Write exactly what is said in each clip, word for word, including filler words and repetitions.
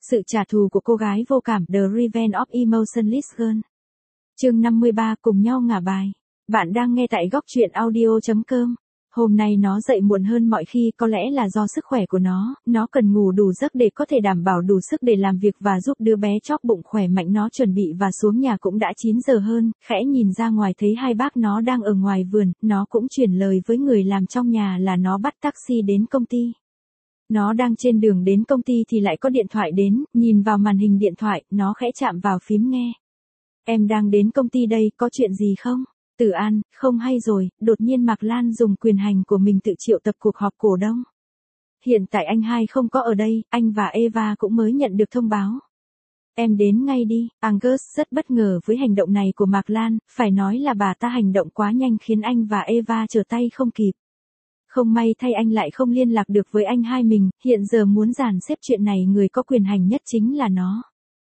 Sự trả thù của cô gái vô cảm, The Revenge of Emotionless Girl. Chương năm mươi ba, cùng nhau ngả bài. Bạn đang nghe tại góc truyện audio chấm com. Hôm nay nó dậy muộn hơn mọi khi, có lẽ là do sức khỏe của nó, nó cần ngủ đủ giấc để có thể đảm bảo đủ sức để làm việc và giúp đứa bé chóp bụng khỏe mạnh. Nó chuẩn bị và xuống nhà cũng đã chín giờ hơn, khẽ nhìn ra ngoài thấy hai bác nó đang ở ngoài vườn, nó cũng chuyển lời với người làm trong nhà là nó bắt taxi đến công ty. Nó đang trên đường đến công ty thì lại có điện thoại đến, nhìn vào màn hình điện thoại, nó khẽ chạm vào phím nghe. Em đang đến công ty đây, có chuyện gì không? Tử An, không hay rồi, đột nhiên Mạc Lan dùng quyền hành của mình tự triệu tập cuộc họp cổ đông. Hiện tại anh hai không có ở đây, anh và Eva cũng mới nhận được thông báo. Em đến ngay đi. Angus rất bất ngờ với hành động này của Mạc Lan, phải nói là bà ta hành động quá nhanh khiến anh và Eva trở tay không kịp. Không may thay anh lại không liên lạc được với anh hai mình, hiện giờ muốn dàn xếp chuyện này người có quyền hành nhất chính là nó.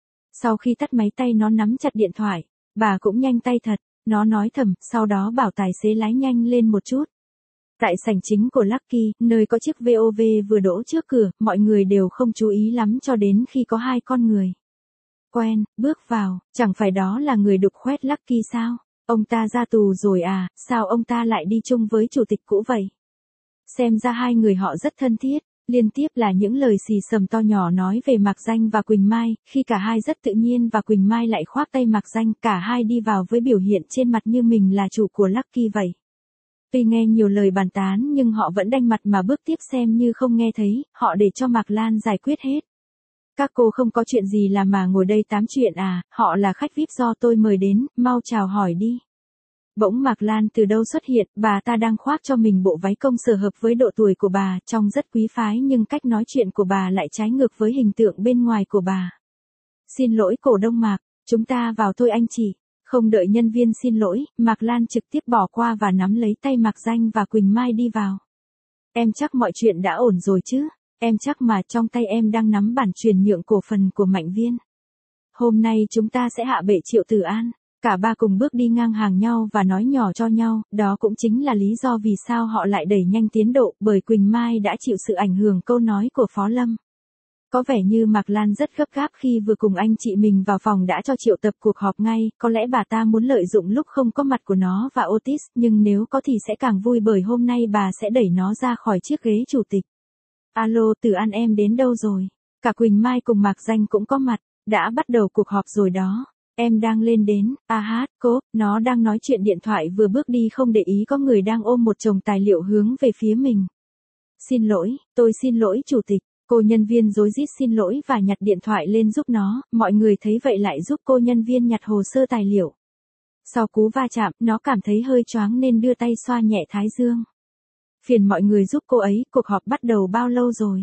Sau khi tắt máy tay nó nắm chặt điện thoại, bà cũng nhanh tay thật, nó nói thầm, sau đó bảo tài xế lái nhanh lên một chút. Tại sảnh chính của Lucky, nơi có chiếc vê o vê vừa đỗ trước cửa, mọi người đều không chú ý lắm cho đến khi có hai con người quen, bước vào, chẳng phải đó là người đục khoét Lucky sao? Ông ta ra tù rồi à, sao ông ta lại đi chung với chủ tịch cũ vậy? Xem ra hai người họ rất thân thiết, liên tiếp là những lời xì xầm to nhỏ nói về Mạc Danh và Quỳnh Mai, khi cả hai rất tự nhiên và Quỳnh Mai lại khoác tay Mạc Danh, cả hai đi vào với biểu hiện trên mặt như mình là chủ của Lucky vậy. Tuy nghe nhiều lời bàn tán nhưng họ vẫn đanh mặt mà bước tiếp xem như không nghe thấy, họ để cho Mạc Lan giải quyết hết. Các cô không có chuyện gì làm mà ngồi đây tám chuyện à, họ là khách vi ai pi do tôi mời đến, mau chào hỏi đi. Bỗng Mạc Lan từ đâu xuất hiện, bà ta đang khoác cho mình bộ váy công sở hợp với độ tuổi của bà, trông rất quý phái nhưng cách nói chuyện của bà lại trái ngược với hình tượng bên ngoài của bà. Xin lỗi cổ đông Mạc, chúng ta vào thôi anh chị. Không đợi nhân viên xin lỗi, Mạc Lan trực tiếp bỏ qua và nắm lấy tay Mạc Danh và Quỳnh Mai đi vào. Em chắc mọi chuyện đã ổn rồi chứ? Em chắc mà trong tay em đang nắm bản chuyển nhượng cổ phần của Mạnh Viên. Hôm nay chúng ta sẽ hạ bệ Triệu Tử An. Cả ba cùng bước đi ngang hàng nhau và nói nhỏ cho nhau, đó cũng chính là lý do vì sao họ lại đẩy nhanh tiến độ, bởi Quỳnh Mai đã chịu sự ảnh hưởng câu nói của Phó Lâm. Có vẻ như Mạc Lan rất gấp gáp khi vừa cùng anh chị mình vào phòng đã cho triệu tập cuộc họp ngay, có lẽ bà ta muốn lợi dụng lúc không có mặt của nó và Otis, nhưng nếu có thì sẽ càng vui bởi hôm nay bà sẽ đẩy nó ra khỏi chiếc ghế chủ tịch. Alo, Tử An em đến đâu rồi? Cả Quỳnh Mai cùng Mạc Danh cũng có mặt, đã bắt đầu cuộc họp rồi đó. Em đang lên đến, à hát, cô, nó đang nói chuyện điện thoại vừa bước đi không để ý có người đang ôm một chồng tài liệu hướng về phía mình. Xin lỗi, tôi xin lỗi chủ tịch, cô nhân viên rối rít xin lỗi và nhặt điện thoại lên giúp nó, mọi người thấy vậy lại giúp cô nhân viên nhặt hồ sơ tài liệu. Sau cú va chạm, nó cảm thấy hơi choáng nên đưa tay xoa nhẹ thái dương. Phiền mọi người giúp cô ấy, cuộc họp bắt đầu bao lâu rồi?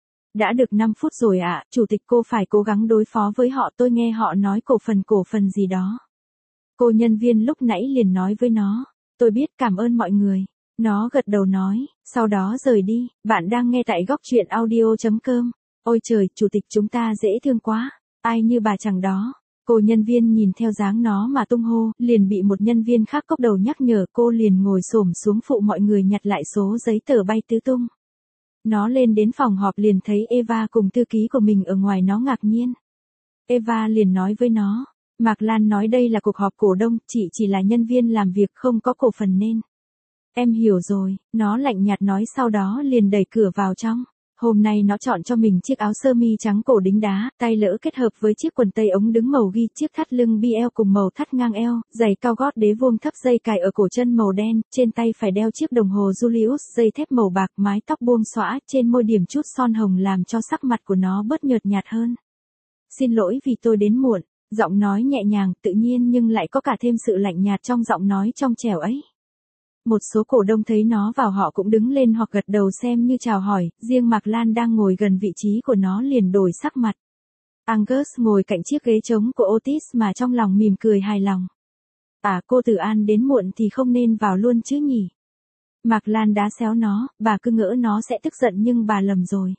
Đã được năm phút rồi ạ, à, chủ tịch cô phải cố gắng đối phó với họ, tôi nghe họ nói cổ phần cổ phần gì đó. Cô nhân viên lúc nãy liền nói với nó, tôi biết, cảm ơn mọi người. Nó gật đầu nói, sau đó rời đi. Bạn đang nghe tại góc truyện audio chấm com. Ôi trời, chủ tịch chúng ta dễ thương quá, ai như bà chẳng đó. Cô nhân viên nhìn theo dáng nó mà tung hô, liền bị một nhân viên khác cốc đầu nhắc nhở, cô liền ngồi xổm xuống phụ mọi người nhặt lại số giấy tờ bay tứ tung. Nó lên đến phòng họp liền thấy Eva cùng thư ký của mình ở ngoài, nó ngạc nhiên. Eva liền nói với nó, Mạc Lan nói đây là cuộc họp cổ đông, chị chỉ là nhân viên làm việc không có cổ phần nên. Em hiểu rồi, nó lạnh nhạt nói sau đó liền đẩy cửa vào trong. Hôm nay nó chọn cho mình chiếc áo sơ mi trắng cổ đính đá, tay lỡ kết hợp với chiếc quần tây ống đứng màu ghi, chiếc thắt lưng bi eo cùng màu thắt ngang eo, giày cao gót đế vuông thấp, dây cài ở cổ chân màu đen, trên tay phải đeo chiếc đồng hồ Julius, dây thép màu bạc, mái tóc buông xõa, trên môi điểm chút son hồng làm cho sắc mặt của nó bớt nhợt nhạt hơn. Xin lỗi vì tôi đến muộn, giọng nói nhẹ nhàng, tự nhiên nhưng lại có cả thêm sự lạnh nhạt trong giọng nói trong trẻo ấy. Một số cổ đông thấy nó vào họ cũng đứng lên hoặc gật đầu xem như chào hỏi, riêng Mạc Lan đang ngồi gần vị trí của nó liền đổi sắc mặt. Angus ngồi cạnh chiếc ghế trống của Otis mà trong lòng mỉm cười hài lòng. À, cô Tử An đến muộn thì không nên vào luôn chứ nhỉ? Mạc Lan đá xéo nó, bà cứ ngỡ nó sẽ tức giận nhưng bà lầm rồi.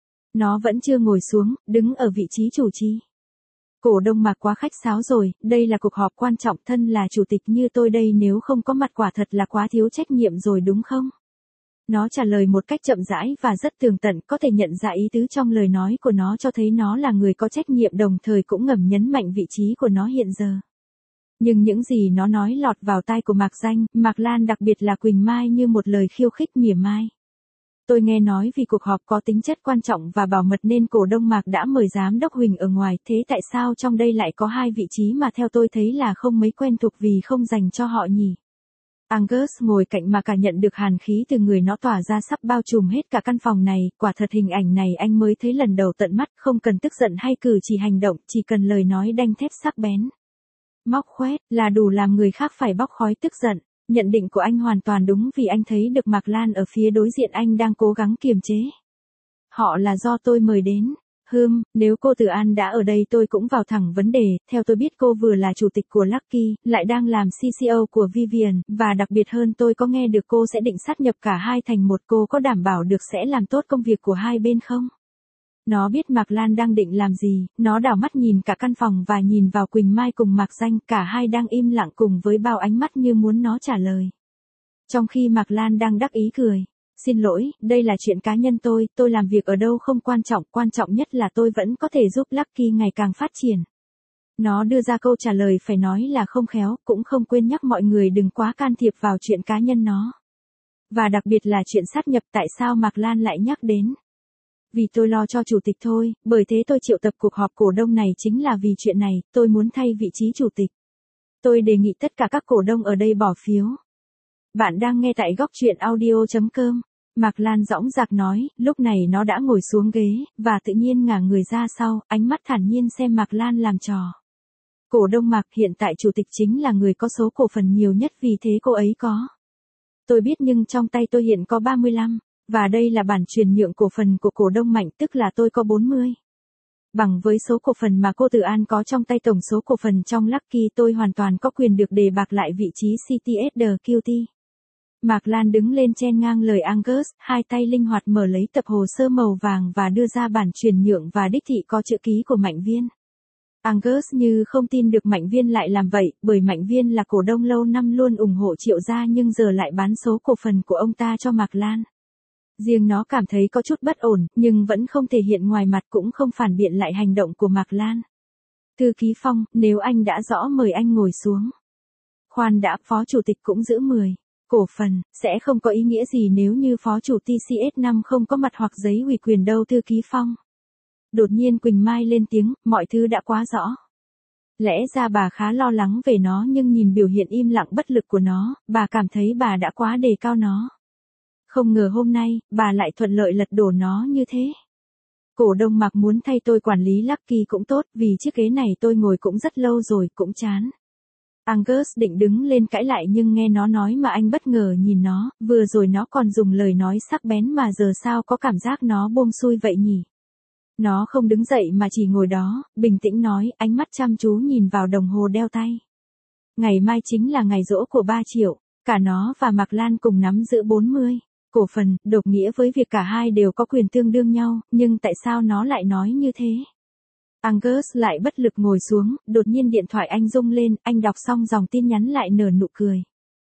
Nó vẫn chưa ngồi xuống, đứng ở vị trí chủ trì. Cổ đông Mạc quá khách sáo rồi, đây là cuộc họp quan trọng, thân là chủ tịch như tôi đây nếu không có mặt quả thật là quá thiếu trách nhiệm rồi đúng không? Nó trả lời một cách chậm rãi và rất tường tận, có thể nhận ra ý tứ trong lời nói của nó cho thấy nó là người có trách nhiệm, đồng thời cũng ngầm nhấn mạnh vị trí của nó hiện giờ. Nhưng những gì nó nói lọt vào tai của Mạc Danh, Mạc Lan đặc biệt là Quỳnh Mai như một lời khiêu khích mỉa mai. Tôi nghe nói vì cuộc họp có tính chất quan trọng và bảo mật nên cổ đông Mạc đã mời giám đốc Huỳnh ở ngoài, thế tại sao trong đây lại có hai vị trí mà theo tôi thấy là không mấy quen thuộc vì không dành cho họ nhỉ? Angus ngồi cạnh mà cả nhận được hàn khí từ người nó tỏa ra sắp bao trùm hết cả căn phòng này, quả thật hình ảnh này anh mới thấy lần đầu tận mắt, không cần tức giận hay cử chỉ hành động, chỉ cần lời nói đanh thép sắc bén. Móc khoét là đủ làm người khác phải bốc khói tức giận. Nhận định của anh hoàn toàn đúng vì anh thấy được Mạc Lan ở phía đối diện anh đang cố gắng kiềm chế. Họ là do tôi mời đến. Hừm, nếu cô Từ An đã ở đây tôi cũng vào thẳng vấn đề, theo tôi biết cô vừa là chủ tịch của Lucky, lại đang làm xê xê ô của Vivian, và đặc biệt hơn tôi có nghe được cô sẽ định sát nhập cả hai thành một, cô có đảm bảo được sẽ làm tốt công việc của hai bên không? Nó biết Mạc Lan đang định làm gì, nó đảo mắt nhìn cả căn phòng và nhìn vào Quỳnh Mai cùng Mạc Danh, cả hai đang im lặng cùng với bao ánh mắt như muốn nó trả lời. Trong khi Mạc Lan đang đắc ý cười. Xin lỗi, đây là chuyện cá nhân tôi, tôi làm việc ở đâu không quan trọng, quan trọng nhất là tôi vẫn có thể giúp Lucky ngày càng phát triển. Nó đưa ra câu trả lời phải nói là không khéo, cũng không quên nhắc mọi người đừng quá can thiệp vào chuyện cá nhân nó. Và đặc biệt là chuyện sát nhập, tại sao Mạc Lan lại nhắc đến? Vì tôi lo cho chủ tịch thôi, bởi thế tôi triệu tập cuộc họp cổ đông này chính là vì chuyện này, tôi muốn thay vị trí chủ tịch. Tôi đề nghị tất cả các cổ đông ở đây bỏ phiếu. Bạn đang nghe tại góc truyện audio chấm com. Mạc Lan dõng dạc nói, lúc này nó đã ngồi xuống ghế, và tự nhiên ngả người ra sau, ánh mắt thản nhiên xem Mạc Lan làm trò. Cổ đông Mạc, hiện tại chủ tịch chính là người có số cổ phần nhiều nhất vì thế cô ấy có. Tôi biết nhưng trong tay tôi hiện có ba mươi lăm, và đây là bản chuyển nhượng cổ phần của cổ đông Mạnh, tức là tôi có bốn mươi. Bằng với số cổ phần mà cô Từ An có trong tay tổng số cổ phần trong Lucky, tôi hoàn toàn có quyền được đề bạt lại vị trí xê tê ét đê quy tê. Mạc Lan đứng lên chen ngang lời Angus, hai tay linh hoạt mở lấy tập hồ sơ màu vàng và đưa ra bản chuyển nhượng và đích thị có chữ ký của Mạnh Viên. Angus như không tin được Mạnh Viên lại làm vậy, bởi Mạnh Viên là cổ đông lâu năm luôn ủng hộ Triệu gia nhưng giờ lại bán số cổ phần của ông ta cho Mạc Lan. Riêng nó cảm thấy có chút bất ổn, nhưng vẫn không thể hiện ngoài mặt cũng không phản biện lại hành động của Mạc Lan. Thư ký Phong, nếu anh đã rõ mời anh ngồi xuống. Khoan đã, phó chủ tịch cũng giữ mười. Cổ phần, sẽ không có ý nghĩa gì nếu như phó chủ tê xê ét năm không có mặt hoặc giấy ủy quyền đâu thư ký Phong. Đột nhiên Quỳnh Mai lên tiếng, mọi thứ đã quá rõ. Lẽ ra bà khá lo lắng về nó nhưng nhìn biểu hiện im lặng bất lực của nó, bà cảm thấy bà đã quá đề cao nó. Không ngờ hôm nay, bà lại thuận lợi lật đổ nó như thế. Cổ đông Mạc muốn thay tôi quản lý Lucky cũng tốt, vì chiếc ghế này tôi ngồi cũng rất lâu rồi, cũng chán. Angus định đứng lên cãi lại nhưng nghe nó nói mà anh bất ngờ nhìn nó, vừa rồi nó còn dùng lời nói sắc bén mà giờ sao có cảm giác nó buông xuôi vậy nhỉ? Nó không đứng dậy mà chỉ ngồi đó, bình tĩnh nói, ánh mắt chăm chú nhìn vào đồng hồ đeo tay. Ngày mai chính là ngày giỗ của ba triệu, cả nó và Mạc Lan cùng nắm giữ bốn mươi. Cổ phần, đồng nghĩa với việc cả hai đều có quyền tương đương nhau, nhưng tại sao nó lại nói như thế? Angus lại bất lực ngồi xuống, đột nhiên điện thoại anh rung lên, anh đọc xong dòng tin nhắn lại nở nụ cười.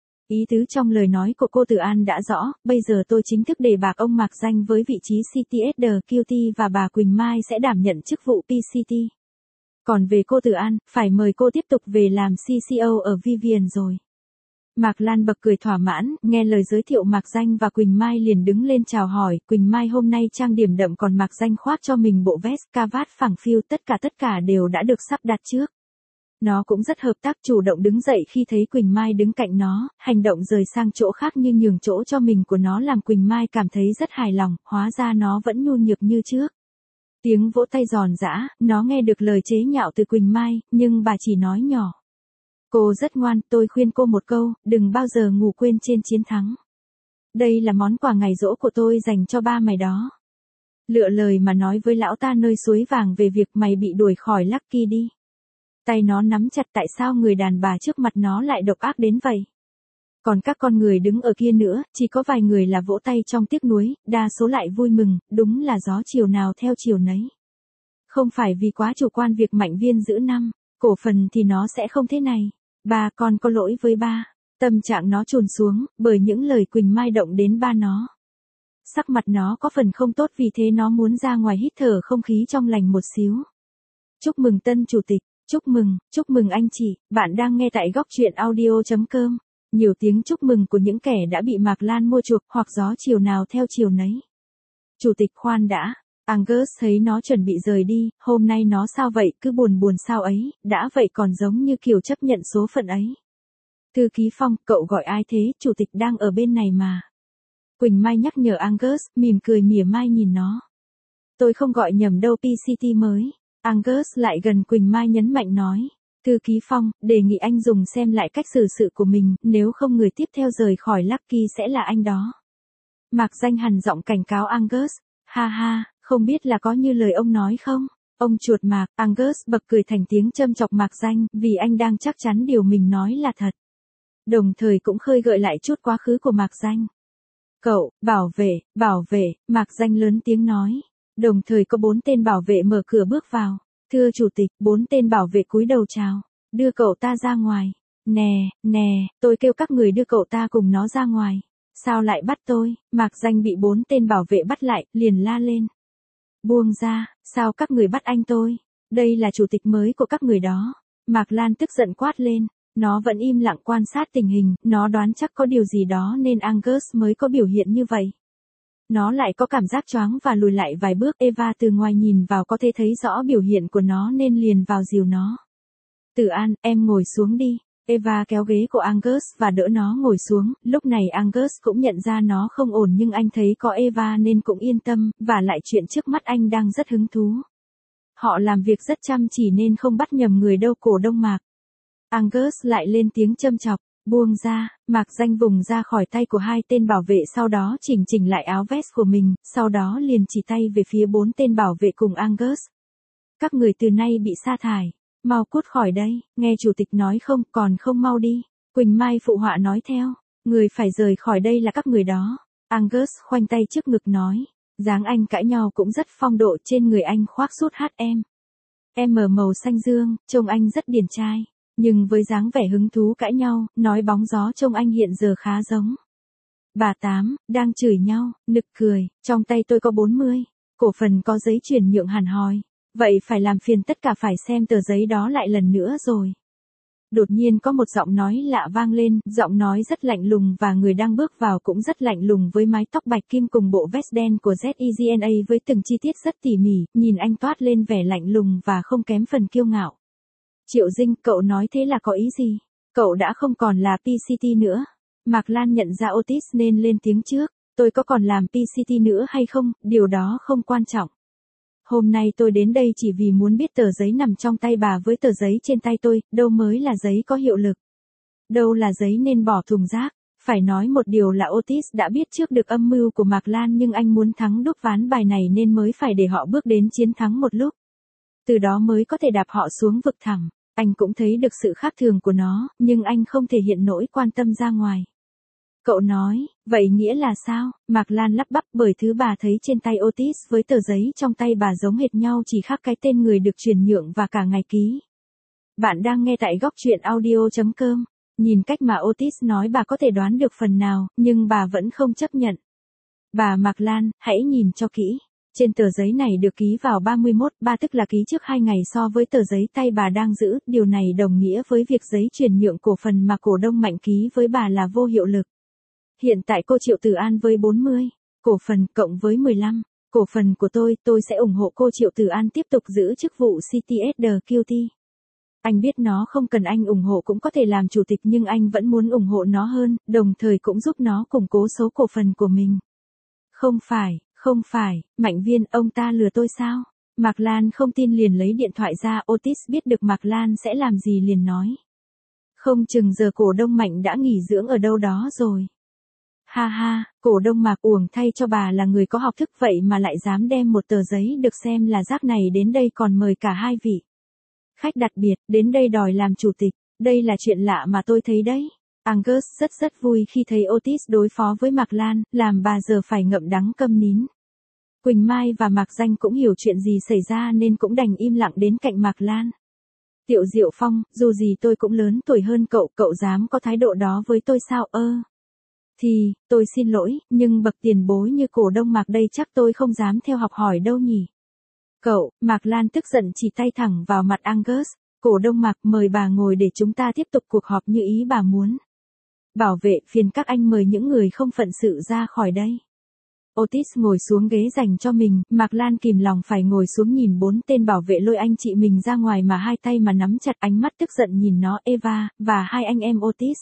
Ý tứ trong lời nói của cô Từ An đã rõ, bây giờ tôi chính thức đề bạt ông Mạc Danh với vị trí xê tê ét đê quy tê và bà Quỳnh Mai sẽ đảm nhận chức vụ pê xê tê. Còn về cô Từ An, phải mời cô tiếp tục về làm xê xê ô ở Vivian rồi. Mạc Lan bật cười thỏa mãn, nghe lời giới thiệu Mạc Danh và Quỳnh Mai liền đứng lên chào hỏi, Quỳnh Mai hôm nay trang điểm đậm còn Mạc Danh khoác cho mình bộ vest cravat phẳng phiu, tất cả tất cả đều đã được sắp đặt trước. Nó cũng rất hợp tác, chủ động đứng dậy khi thấy Quỳnh Mai đứng cạnh nó, hành động rời sang chỗ khác như nhường chỗ cho mình của nó làm Quỳnh Mai cảm thấy rất hài lòng, hóa ra nó vẫn nhu nhược như trước. Tiếng vỗ tay giòn giã, nó nghe được lời chế nhạo từ Quỳnh Mai, nhưng bà chỉ nói nhỏ. Cô rất ngoan, tôi khuyên cô một câu, đừng bao giờ ngủ quên trên chiến thắng. Đây là món quà ngày giỗ của tôi dành cho ba mày đó. Lựa lời mà nói với lão ta nơi suối vàng về việc mày bị đuổi khỏi Lucky đi. Tay nó nắm chặt, tại sao người đàn bà trước mặt nó lại độc ác đến vậy? Còn các con người đứng ở kia nữa, chỉ có vài người là vỗ tay trong tiếc nuối, đa số lại vui mừng, đúng là gió chiều nào theo chiều nấy. Không phải vì quá chủ quan việc Mạnh Viên giữ năm, cổ phần thì nó sẽ không thế này. Ba, con có lỗi với ba. Tâm trạng nó trùn xuống, bởi những lời Quỳnh Mai động đến ba nó. Sắc mặt nó có phần không tốt vì thế nó muốn ra ngoài hít thở không khí trong lành một xíu. Chúc mừng tân chủ tịch, chúc mừng, chúc mừng anh chị, bạn đang nghe tại góc truyện audio.com. Nhiều tiếng chúc mừng của những kẻ đã bị Mạc Lan mua chuộc hoặc gió chiều nào theo chiều nấy. Chủ tịch khoan đã, Angus thấy nó chuẩn bị rời đi, hôm nay nó sao vậy, cứ buồn buồn sao ấy, đã vậy còn giống như kiểu chấp nhận số phận ấy. Thư ký Phong, cậu gọi ai thế, chủ tịch đang ở bên này mà. Quỳnh Mai nhắc nhở Angus, mỉm cười mỉa mai nhìn nó. Tôi không gọi nhầm đâu pê xê tê mới. Angus lại gần Quỳnh Mai nhấn mạnh nói. Thư ký Phong, đề nghị anh dùng xem lại cách xử sự của mình, nếu không người tiếp theo rời khỏi Lucky sẽ là anh đó. Mạc Danh hằn giọng cảnh cáo Angus. Ha ha, không biết là có như lời ông nói không? Ông chuột Mạc, Angus bật cười thành tiếng châm chọc Mạc Danh, vì anh đang chắc chắn điều mình nói là thật. Đồng thời cũng khơi gợi lại chút quá khứ của Mạc Danh. Cậu, bảo vệ, bảo vệ, Mạc Danh lớn tiếng nói. Đồng thời có bốn tên bảo vệ mở cửa bước vào. Thưa chủ tịch, bốn tên bảo vệ cúi đầu chào. Đưa cậu ta ra ngoài. Nè, nè, tôi kêu các người đưa cậu ta cùng nó ra ngoài. Sao lại bắt tôi? Mạc Danh bị bốn tên bảo vệ bắt lại, liền la lên. Buông ra, sao các người bắt anh tôi? Đây là chủ tịch mới của các người đó. Mạc Lan tức giận quát lên. Nó vẫn im lặng quan sát tình hình, nó đoán chắc có điều gì đó nên Angus mới có biểu hiện như vậy. Nó lại có cảm giác choáng và lùi lại vài bước. Eva từ ngoài nhìn vào có thể thấy rõ biểu hiện của nó nên liền vào dìu nó. Tử An, em ngồi xuống đi. Eva kéo ghế của Angus và đỡ nó ngồi xuống. Lúc này Angus cũng nhận ra nó không ổn nhưng anh thấy có Eva nên cũng yên tâm, và lại chuyện trước mắt anh đang rất hứng thú. Họ làm việc rất chăm chỉ nên không bắt nhầm người đâu. Cổ đông Mạc. Angus lại lên tiếng châm chọc. Buông ra, Mạc Danh vùng ra khỏi tay của hai tên bảo vệ, sau đó chỉnh chỉnh lại áo vest của mình, sau đó liền chỉ tay về phía bốn tên bảo vệ cùng Angus. Các người từ nay bị sa thải, mau cút khỏi đây, nghe chủ tịch nói không, còn không mau đi. Quỳnh Mai phụ họa nói theo, người phải rời khỏi đây là các người đó. Angus khoanh tay trước ngực nói, dáng anh cãi nhau cũng rất phong độ, trên người anh khoác sút hát em. Em ở màu xanh dương, trông anh rất điển trai. Nhưng với dáng vẻ hứng thú cãi nhau, nói bóng gió trông anh hiện giờ khá giống. Bà Tám, đang chửi nhau, nực cười, trong tay tôi có bốn mươi, cổ phần có giấy chuyển nhượng hẳn hoi. Vậy phải làm phiền tất cả phải xem tờ giấy đó lại lần nữa rồi. Đột nhiên có một giọng nói lạ vang lên, giọng nói rất lạnh lùng và người đang bước vào cũng rất lạnh lùng với mái tóc bạch kim cùng bộ vest đen của Z E G N A với từng chi tiết rất tỉ mỉ, nhìn anh toát lên vẻ lạnh lùng và không kém phần kiêu ngạo. Triệu Dinh, cậu nói thế là có ý gì? Cậu đã không còn là pê xê tê nữa. Mạc Lan nhận ra Otis nên lên tiếng trước. Tôi có còn làm pê xê tê nữa hay không, điều đó không quan trọng. Hôm nay tôi đến đây chỉ vì muốn biết tờ giấy nằm trong tay bà với tờ giấy trên tay tôi, đâu mới là giấy có hiệu lực. Đâu là giấy nên bỏ thùng rác. Phải nói một điều là Otis đã biết trước được âm mưu của Mạc Lan nhưng anh muốn thắng đúc ván bài này nên mới phải để họ bước đến chiến thắng một lúc. Từ đó mới có thể đạp họ xuống vực thẳm. Anh cũng thấy được sự khác thường của nó, nhưng anh không thể hiện nỗi quan tâm ra ngoài. Cậu nói, vậy nghĩa là sao? Mạc Lan lắp bắp, bởi thứ bà thấy trên tay Otis với tờ giấy trong tay bà giống hệt nhau, chỉ khác cái tên người được chuyển nhượng và cả ngày ký. Bạn đang nghe tại góc truyện audio.com. Nhìn cách mà Otis nói bà có thể đoán được phần nào, nhưng bà vẫn không chấp nhận. Bà Mạc Lan, hãy nhìn cho kỹ. Trên tờ giấy này được ký vào ba mươi mốt ba tức là ký trước hai ngày so với tờ giấy tay bà đang giữ, điều này đồng nghĩa với việc giấy chuyển nhượng cổ phần mà cổ đông Mạnh ký với bà là vô hiệu lực. Hiện tại cô Triệu Tử An với bốn mươi cổ phần cộng với mười lăm cổ phần của tôi, tôi sẽ ủng hộ cô Triệu Tử An tiếp tục giữ chức vụ xê tê ét đê quy tê. Anh biết nó không cần anh ủng hộ cũng có thể làm chủ tịch nhưng anh vẫn muốn ủng hộ nó hơn, đồng thời cũng giúp nó củng cố số cổ phần của mình. Không phải. Không phải, Mạnh Viên, ông ta lừa tôi sao? Mạc Lan không tin liền lấy điện thoại ra. Otis biết được Mạc Lan sẽ làm gì liền nói. Không chừng giờ cổ đông Mạnh đã nghỉ dưỡng ở đâu đó rồi. Ha ha, cổ đông Mạc, uổng thay cho bà là người có học thức vậy mà lại dám đem một tờ giấy được xem là rác này đến đây còn mời cả hai vị khách đặc biệt đến đây đòi làm chủ tịch. Đây là chuyện lạ mà tôi thấy đấy. Angus rất rất vui khi thấy Otis đối phó với Mạc Lan, làm bà giờ phải ngậm đắng câm nín. Quỳnh Mai và Mạc Danh cũng hiểu chuyện gì xảy ra nên cũng đành im lặng đến cạnh Mạc Lan. Tiểu Diệu Phong, dù gì tôi cũng lớn tuổi hơn cậu, cậu dám có thái độ đó với tôi sao ơ? Thì, tôi xin lỗi, nhưng bậc tiền bối như cổ đông Mạc đây chắc tôi không dám theo học hỏi đâu nhỉ. Cậu, Mạc Lan tức giận chỉ tay thẳng vào mặt Angus. Cổ đông Mạc, mời bà ngồi để chúng ta tiếp tục cuộc họp như ý bà muốn. Bảo vệ, phiền các anh mời những người không phận sự ra khỏi đây. Otis ngồi xuống ghế dành cho mình, Mạc Lan kìm lòng phải ngồi xuống nhìn bốn tên bảo vệ lôi anh chị mình ra ngoài mà hai tay mà nắm chặt, ánh mắt tức giận nhìn nó, Eva, và hai anh em Otis.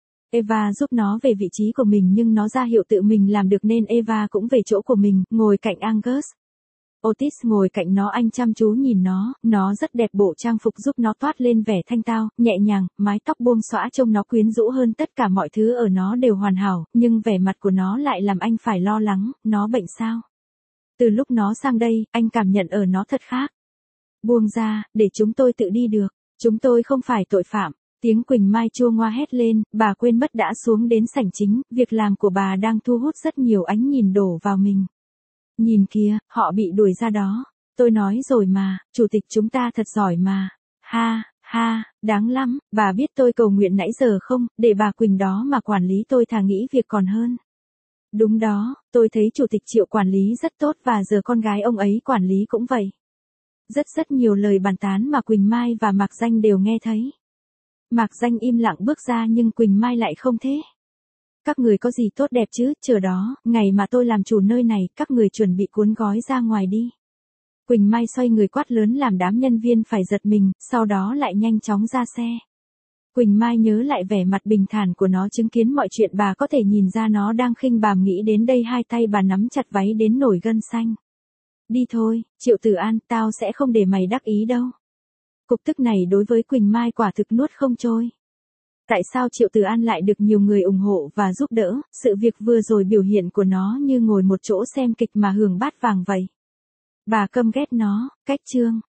Eva giúp nó về vị trí của mình nhưng nó ra hiệu tự mình làm được nên Eva cũng về chỗ của mình, ngồi cạnh Angus. Otis ngồi cạnh nó, anh chăm chú nhìn nó, nó rất đẹp, bộ trang phục giúp nó toát lên vẻ thanh tao, nhẹ nhàng, mái tóc buông xõa trông nó quyến rũ hơn, tất cả mọi thứ ở nó đều hoàn hảo, nhưng vẻ mặt của nó lại làm anh phải lo lắng, nó bệnh sao? Từ lúc nó sang đây, anh cảm nhận ở nó thật khác. Buông ra, để chúng tôi tự đi được, chúng tôi không phải tội phạm. Tiếng Quỳnh Mai chua ngoa hét lên, bà quên mất đã xuống đến sảnh chính, việc làm của bà đang thu hút rất nhiều ánh nhìn đổ vào mình. Nhìn kìa, họ bị đuổi ra đó. Tôi nói rồi mà, chủ tịch chúng ta thật giỏi mà. Ha, ha, đáng lắm, bà biết tôi cầu nguyện nãy giờ không, để bà Quỳnh đó mà quản lý tôi thà nghĩ việc còn hơn. Đúng đó, tôi thấy chủ tịch Triệu quản lý rất tốt và giờ con gái ông ấy quản lý cũng vậy. Rất rất nhiều lời bàn tán mà Quỳnh Mai và Mạc Danh đều nghe thấy. Mạc Danh im lặng bước ra nhưng Quỳnh Mai lại không thế. Các người có gì tốt đẹp chứ, chờ đó, ngày mà tôi làm chủ nơi này, các người chuẩn bị cuốn gói ra ngoài đi. Quỳnh Mai xoay người quát lớn làm đám nhân viên phải giật mình, sau đó lại nhanh chóng ra xe. Quỳnh Mai nhớ lại vẻ mặt bình thản của nó, chứng kiến mọi chuyện bà có thể nhìn ra nó đang khinh bàm, nghĩ đến đây hai tay bà nắm chặt váy đến nổi gân xanh. Đi thôi, Triệu Tử An, tao sẽ không để mày đắc ý đâu. Cục tức này đối với Quỳnh Mai quả thực nuốt không trôi. Tại sao Triệu Tử An lại được nhiều người ủng hộ và giúp đỡ, sự việc vừa rồi biểu hiện của nó như ngồi một chỗ xem kịch mà hưởng bát vàng vậy. Bà căm ghét nó, cách chương.